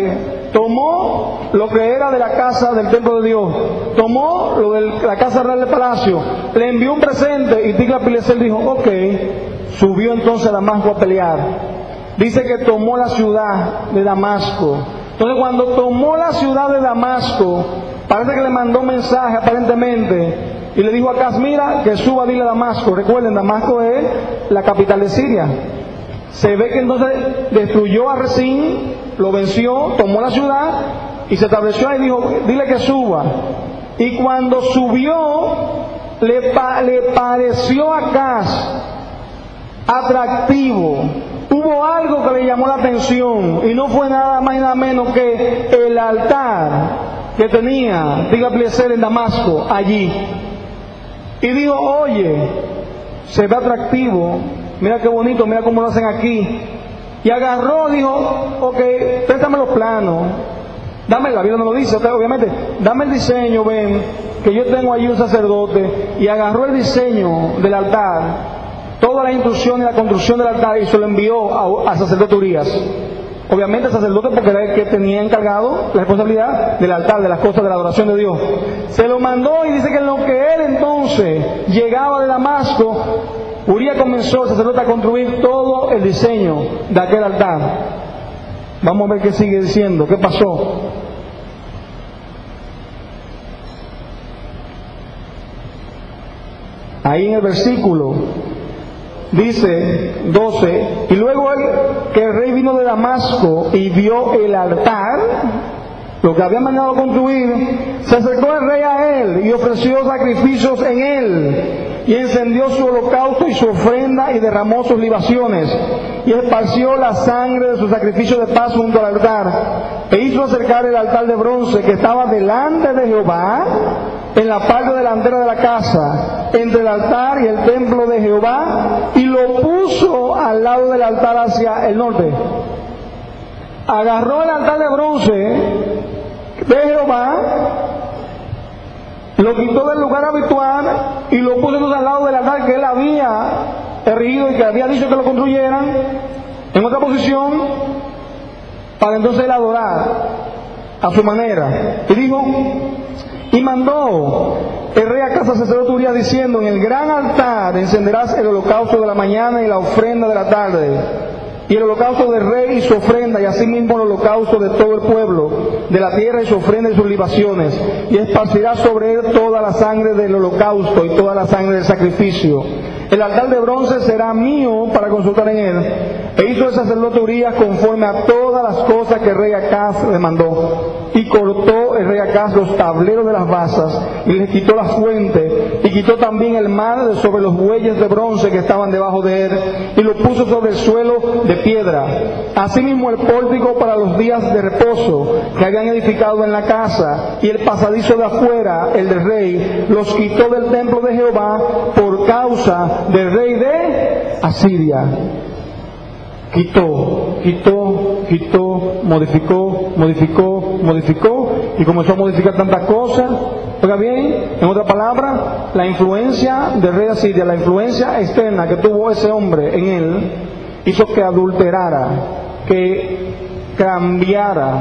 tomó lo que era de la casa del templo de Dios, tomó lo de la casa real del palacio, le envió un presente y Tiglat-Pileser dijo, ok, subió entonces a Damasco a pelear. Dice que tomó la ciudad de Damasco. Entonces cuando tomó la ciudad de Damasco, parece que le mandó un mensaje aparentemente y le dijo a Acaz, mira, que suba, dile a Damasco. Recuerden, Damasco es la capital de Siria. Se ve que entonces destruyó a Rezín, lo venció, tomó la ciudad y se estableció ahí y dijo, dile que suba. Y cuando subió, le pareció a Acaz atractivo. Hubo algo que le llamó la atención y no fue nada más y nada menos que el altar que tenía Tiglat-Pileser en Damasco allí. Y dijo, oye, se ve atractivo, mira qué bonito, mira cómo lo hacen aquí. Y agarró, dijo, ok, préstame los planos, dame, la Biblia no lo dice, obviamente, dame el diseño, ven, que yo tengo allí un sacerdote. Y agarró el diseño del altar, todas las instrucciones y la construcción del altar, y se lo envió al sacerdote Urías. Obviamente el sacerdote, porque era el que tenía encargado la responsabilidad del altar, de las cosas de la adoración de Dios. Se lo mandó y dice que en lo que él entonces llegaba de Damasco, Urías comenzó, el sacerdote, a construir todo el diseño de aquel altar. Vamos a ver qué sigue diciendo, qué pasó. Ahí en el versículo dice 12, y luego que el rey vino de Damasco y vio el altar, lo que había mandado construir, se acercó el rey a él y ofreció sacrificios en él, y encendió su holocausto y su ofrenda y derramó sus libaciones, y esparció la sangre de su sacrificio de paz junto al altar, e hizo acercar el altar de bronce que estaba delante de Jehová, en la parte delantera de la casa, entre el altar y el templo de Jehová, y lo puso al lado del altar hacia el norte. Agarró el altar de bronce de Jehová, lo quitó del lugar habitual y lo puso entonces al lado del altar que él había erigido y que había dicho que lo construyeran, en otra posición, para entonces él adorar a su manera. Y dijo, y mandó el rey a casa del sacerdote Urías diciendo, en el gran altar encenderás el holocausto de la mañana y la ofrenda de la tarde, y el holocausto del rey y su ofrenda, y asimismo el holocausto de todo el pueblo de la tierra y su ofrenda y sus libaciones, y esparcirás sobre él toda la sangre del holocausto y toda la sangre del sacrificio. El altar de bronce será mío para consultar en él. E hizo el sacerdote Urías conforme a todas las cosas que el rey Acaz le mandó. Y cortó el rey Acaz los tableros de las basas, y les quitó la fuente, y quitó también el mar de sobre los bueyes de bronce que estaban debajo de él, y lo puso sobre el suelo de piedra. Asimismo el pórtico para los días de reposo que habían edificado en la casa, y el pasadizo de afuera, el del rey, los quitó del templo de Jehová por causa del rey de Asiria. Quitó, modificó, y comenzó a modificar tantas cosas. Oiga bien, en otra palabra, la influencia del rey de Asiria, la influencia externa que tuvo ese hombre en él, hizo que adulterara, que cambiara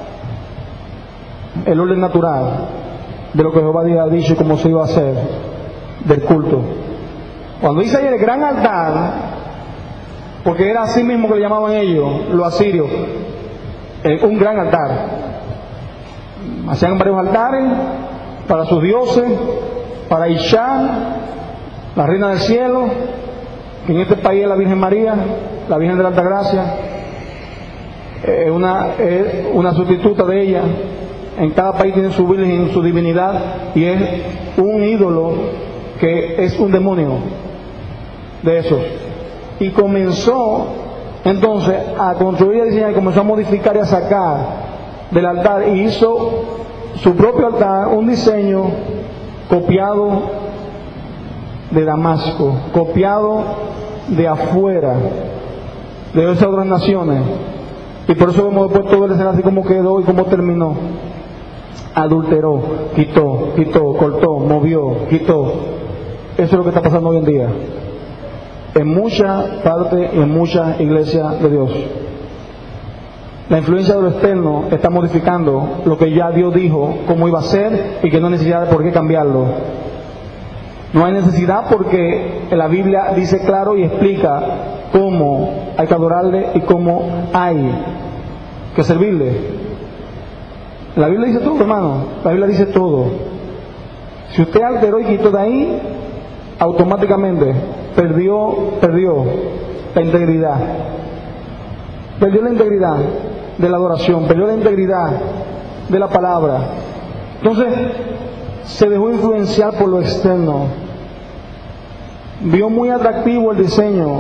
el orden natural de lo que Jehová había dicho y cómo se iba a hacer del culto. Cuando dice ahí el gran altar, porque era así mismo que le llamaban ellos, los asirios, un gran altar. Hacían varios altares para sus dioses, para Isha, la reina del cielo, que en este país es la Virgen María, la Virgen de la Alta Gracia, es una sustituta de ella. En cada país tiene su virgen, su divinidad, y es un ídolo que es un demonio de esos. Y comenzó entonces a construir y diseñar, y comenzó a modificar y a sacar del altar, y hizo su propio altar, un diseño copiado de Damasco, copiado de afuera, de esas otras naciones. Y por eso vemos después todo el escenario así como quedó y cómo terminó. Adulteró, quitó, cortó, movió, quitó. Eso es lo que está pasando hoy en día en mucha parte y en muchas iglesias de Dios. La influencia de lo externo está modificando lo que ya Dios dijo, cómo iba a ser y que no hay necesidad de por qué cambiarlo. No hay necesidad porque la Biblia dice claro y explica cómo hay que adorarle y cómo hay que servirle. La Biblia dice todo, hermano. La Biblia dice todo. Si usted alteró y quitó de ahí, automáticamente perdió la integridad. Perdió la integridad de la adoración, perdió la integridad de la palabra. Entonces, se dejó influenciar por lo externo. Vio muy atractivo el diseño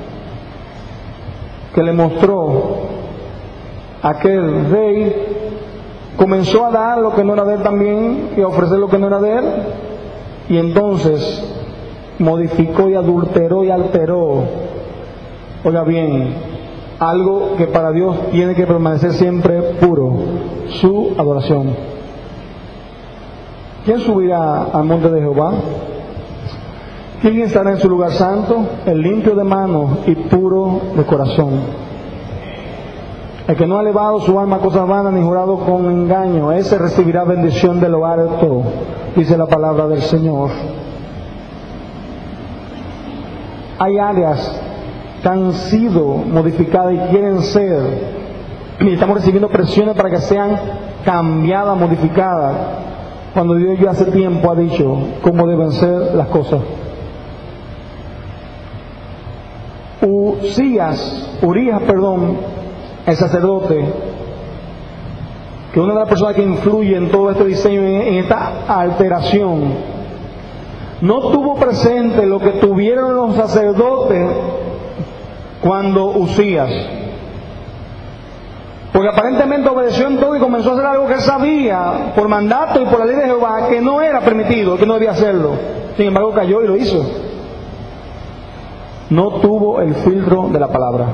que le mostró aquel rey. Comenzó a dar lo que no era de él también y a ofrecer lo que no era de él. Y entonces modificó y adulteró y alteró. Oiga bien, algo que para Dios tiene que permanecer siempre puro: su adoración. ¿Quién subirá al monte de Jehová? ¿Quién estará en su lugar santo? El limpio de manos y puro de corazón, el que no ha elevado su alma a cosas vanas ni jurado con engaño, ese recibirá bendición de lo alto, dice la palabra del Señor. Hay áreas que han sido modificadas y quieren ser, y estamos recibiendo presiones para que sean cambiadas, modificadas, cuando Dios ya hace tiempo ha dicho cómo deben ser las cosas. Urías, el sacerdote, que una de las personas que influye en todo este diseño, en esta alteración, no tuvo presente lo que tuvieron los sacerdotes cuando Usías, porque aparentemente obedeció en todo y comenzó a hacer algo que él sabía por mandato y por la ley de Jehová que no era permitido, que no debía hacerlo. Sin embargo cayó y lo hizo. No tuvo el filtro de la palabra.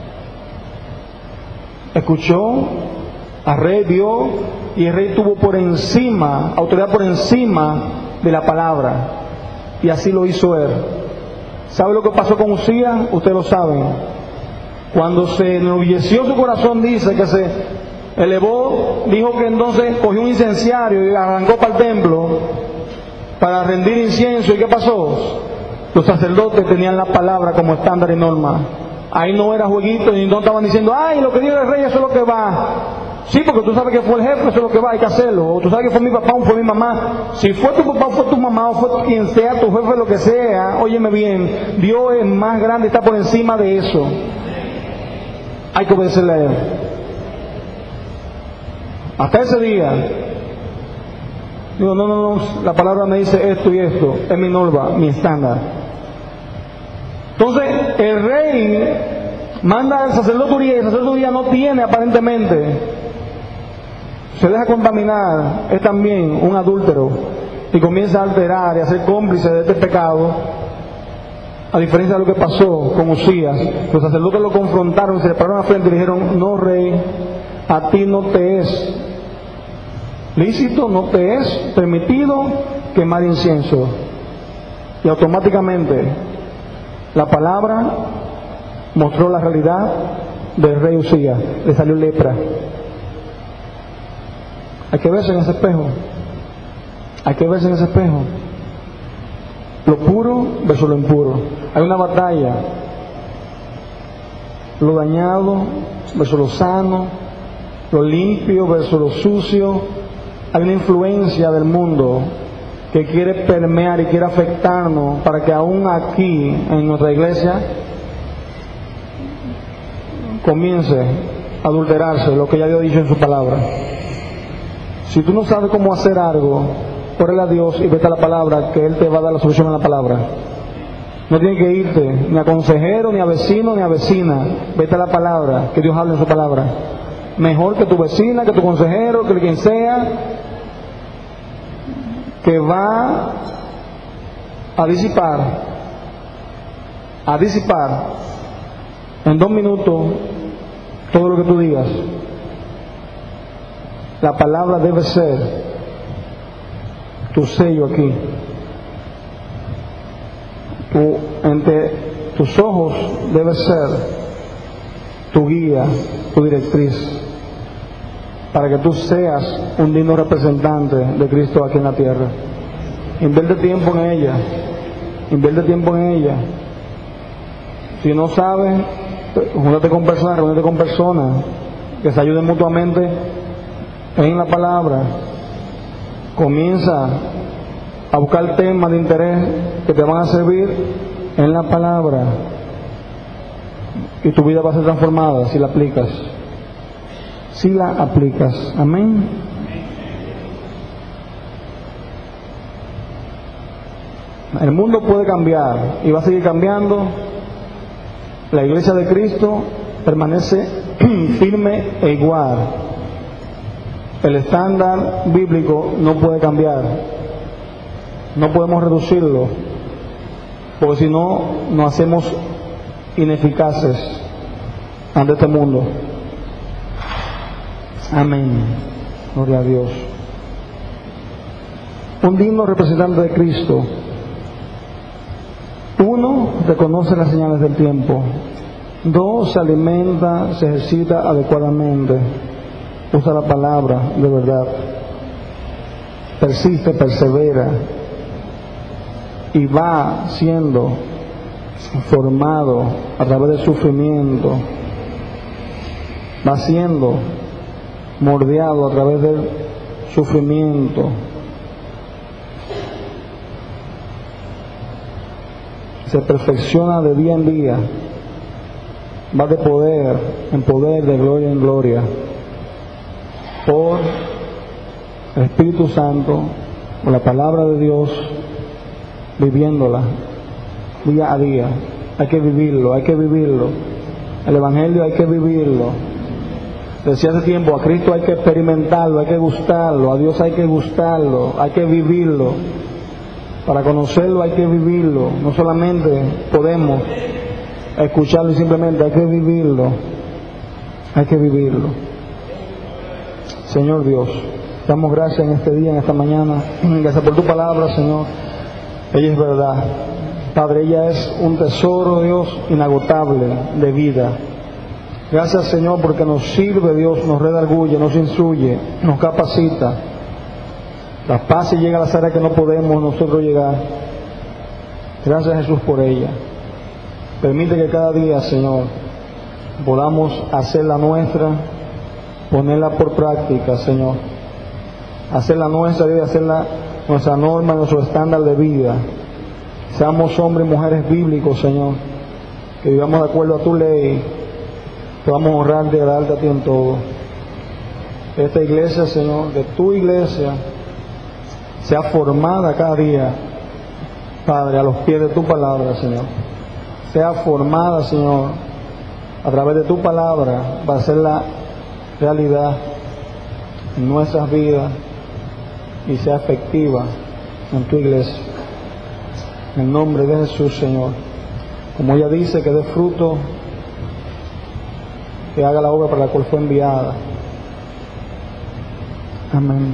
Escuchó al rey, vio, y el rey tuvo por encima, autoridad por encima de la palabra, y así lo hizo él. ¿Sabe lo que pasó con Usías? Ustedes lo saben. Cuando se enorgulleció su corazón, dice que se elevó, dijo que entonces cogió un incenciario y arrancó para el templo para rendir incienso. ¿Y qué pasó? Los sacerdotes tenían la palabra como estándar y norma. Ahí no era jueguito y no estaban diciendo, ay, lo que diga el rey, eso es lo que va. Sí, porque tú sabes que fue el jefe, eso es lo que va, hay que hacerlo. O tú sabes que fue mi papá o fue mi mamá. Si fue tu papá o fue tu mamá o fue quien sea, tu jefe, lo que sea, óyeme bien, Dios es más grande, está por encima de eso. Hay que obedecerle a Él. Hasta ese día, digo, no, la palabra me dice esto y esto, es mi norma, mi estándar. Entonces, el rey manda al sacerdote Urías, y el sacerdote Urías no tiene aparentemente, se deja contaminar, es también un adúltero, y comienza a alterar y a ser cómplice de este pecado. A diferencia de lo que pasó con Usías, los sacerdotes lo confrontaron, se le pararon a frente y le dijeron, no, rey, a ti no te es lícito, no te es permitido quemar incienso. Y automáticamente la palabra mostró la realidad del rey Usías, le salió lepra. Hay que verse en ese espejo, hay que verse en ese espejo. Lo puro versus lo impuro. Hay una batalla. Lo dañado versus lo sano, lo limpio versus lo sucio. Hay una influencia del mundo que quiere permear y quiere afectarnos para que aún aquí en nuestra iglesia comience a adulterarse lo que ya Dios ha dicho en su palabra. Si tú no sabes cómo hacer algo, órale a Dios y vete a la palabra, que Él te va a dar la solución en la palabra. No tienes que irte ni a consejero, ni a vecino, ni a vecina. Vete a la palabra, que Dios hable en su palabra. Mejor que tu vecina, que tu consejero, que quien sea, que va a disipar en 2 minutos todo lo que tú digas. La palabra debe ser tu sello aquí. Entre tus ojos debe ser tu guía, tu directriz. para que tú seas un digno representante de Cristo aquí en la tierra. Invierte tiempo en ella. Invierte tiempo en ella. Si no sabes, júntate con personas, reúnete con personas que se ayuden mutuamente en la palabra. Comienza a buscar temas de interés que te van a servir en la palabra, y tu vida va a ser transformada si la aplicas. Si la aplicas. Amén. El mundo puede cambiar y va a seguir cambiando. La iglesia de Cristo permanece firme e igual. El estándar bíblico no puede cambiar. No podemos reducirlo, porque si no, nos hacemos ineficaces ante este mundo. Amén. Gloria a Dios. Un digno representante de Cristo. 1. Reconoce las señales del tiempo. 2. Se alimenta, se ejercita adecuadamente. Usa la palabra de verdad. Persiste, persevera. Y va siendo formado a través del sufrimiento. Va siendo moldeado a través del sufrimiento. Se perfecciona de día en día. Va de poder en poder, de gloria en gloria, por el Espíritu Santo, por la palabra de Dios, viviéndola día a día. Hay que vivirlo, hay que vivirlo. El Evangelio hay que vivirlo. Decía hace tiempo, a Cristo hay que experimentarlo, hay que gustarlo, a Dios hay que gustarlo, hay que vivirlo. Para conocerlo hay que vivirlo. No solamente podemos escucharlo y simplemente hay que vivirlo. Hay que vivirlo. Señor Dios, damos gracias en este día, en esta mañana. Gracias por tu palabra, Señor. Ella es verdad. Padre, ella es un tesoro, Dios, inagotable de vida. Gracias, Señor, porque nos sirve, Dios, nos redarguye, nos instruye, nos capacita. La paz y llega a las áreas que no podemos nosotros llegar. Gracias, Jesús, por ella. Permite que cada día, Señor, podamos hacerla nuestra, ponerla por práctica, Señor. Hacerla nuestra y hacerla nuestra norma, nuestro estándar de vida. Seamos hombres y mujeres bíblicos, Señor, que vivamos de acuerdo a tu ley, que vamos a honrarte y agradarte a ti en todo. Que esta iglesia, Señor, de tu iglesia, sea formada cada día, Padre, a los pies de tu palabra, Señor. Sea formada, Señor, a través de tu palabra, para hacer la realidad en nuestras vidas y sea efectiva en tu iglesia. En el nombre de Jesús, Señor. Como ella dice, que dé fruto, que haga la obra para la cual fue enviada. Amén.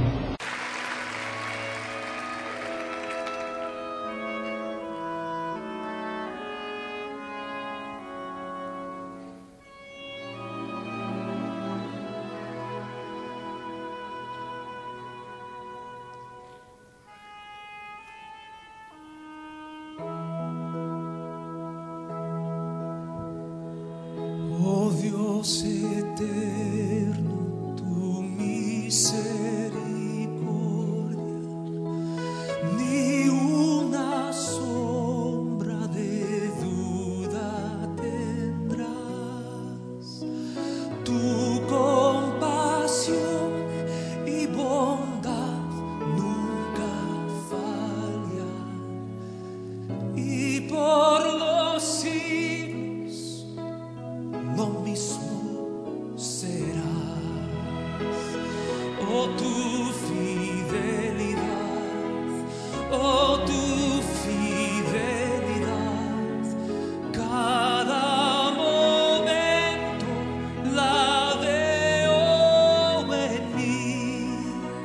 Oh Dios eterno, tu misericordia ni una sombra de duda tendrás. Tu compasión y bondad nunca fallan, y por los siglos lo mismo serás. Oh tu fidelidad, oh tu fidelidad, cada momento la veo en mí.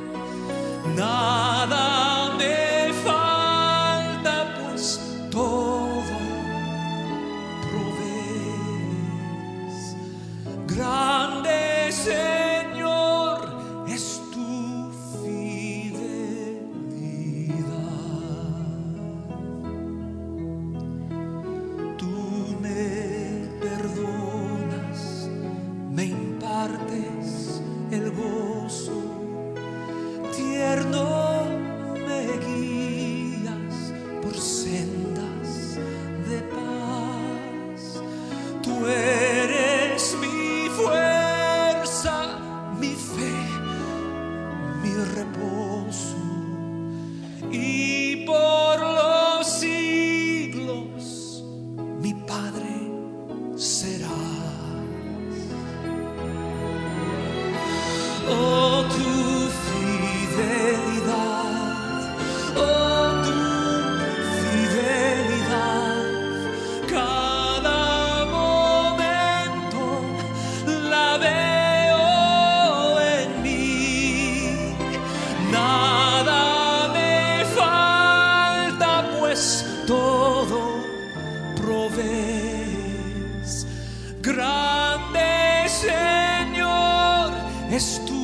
Nada me falta, pues todo provees. Grande Señor, el gozo. Tierno me guías por sendas de paz. Tú eres mi fuerza, mi fe, mi reposo. Y por los siglos mi Padre serás. Oh, tu fidelidad, oh, tu fidelidad, cada momento la veo en mí. Nada me falta, pues todo provees. Grande Señor es tu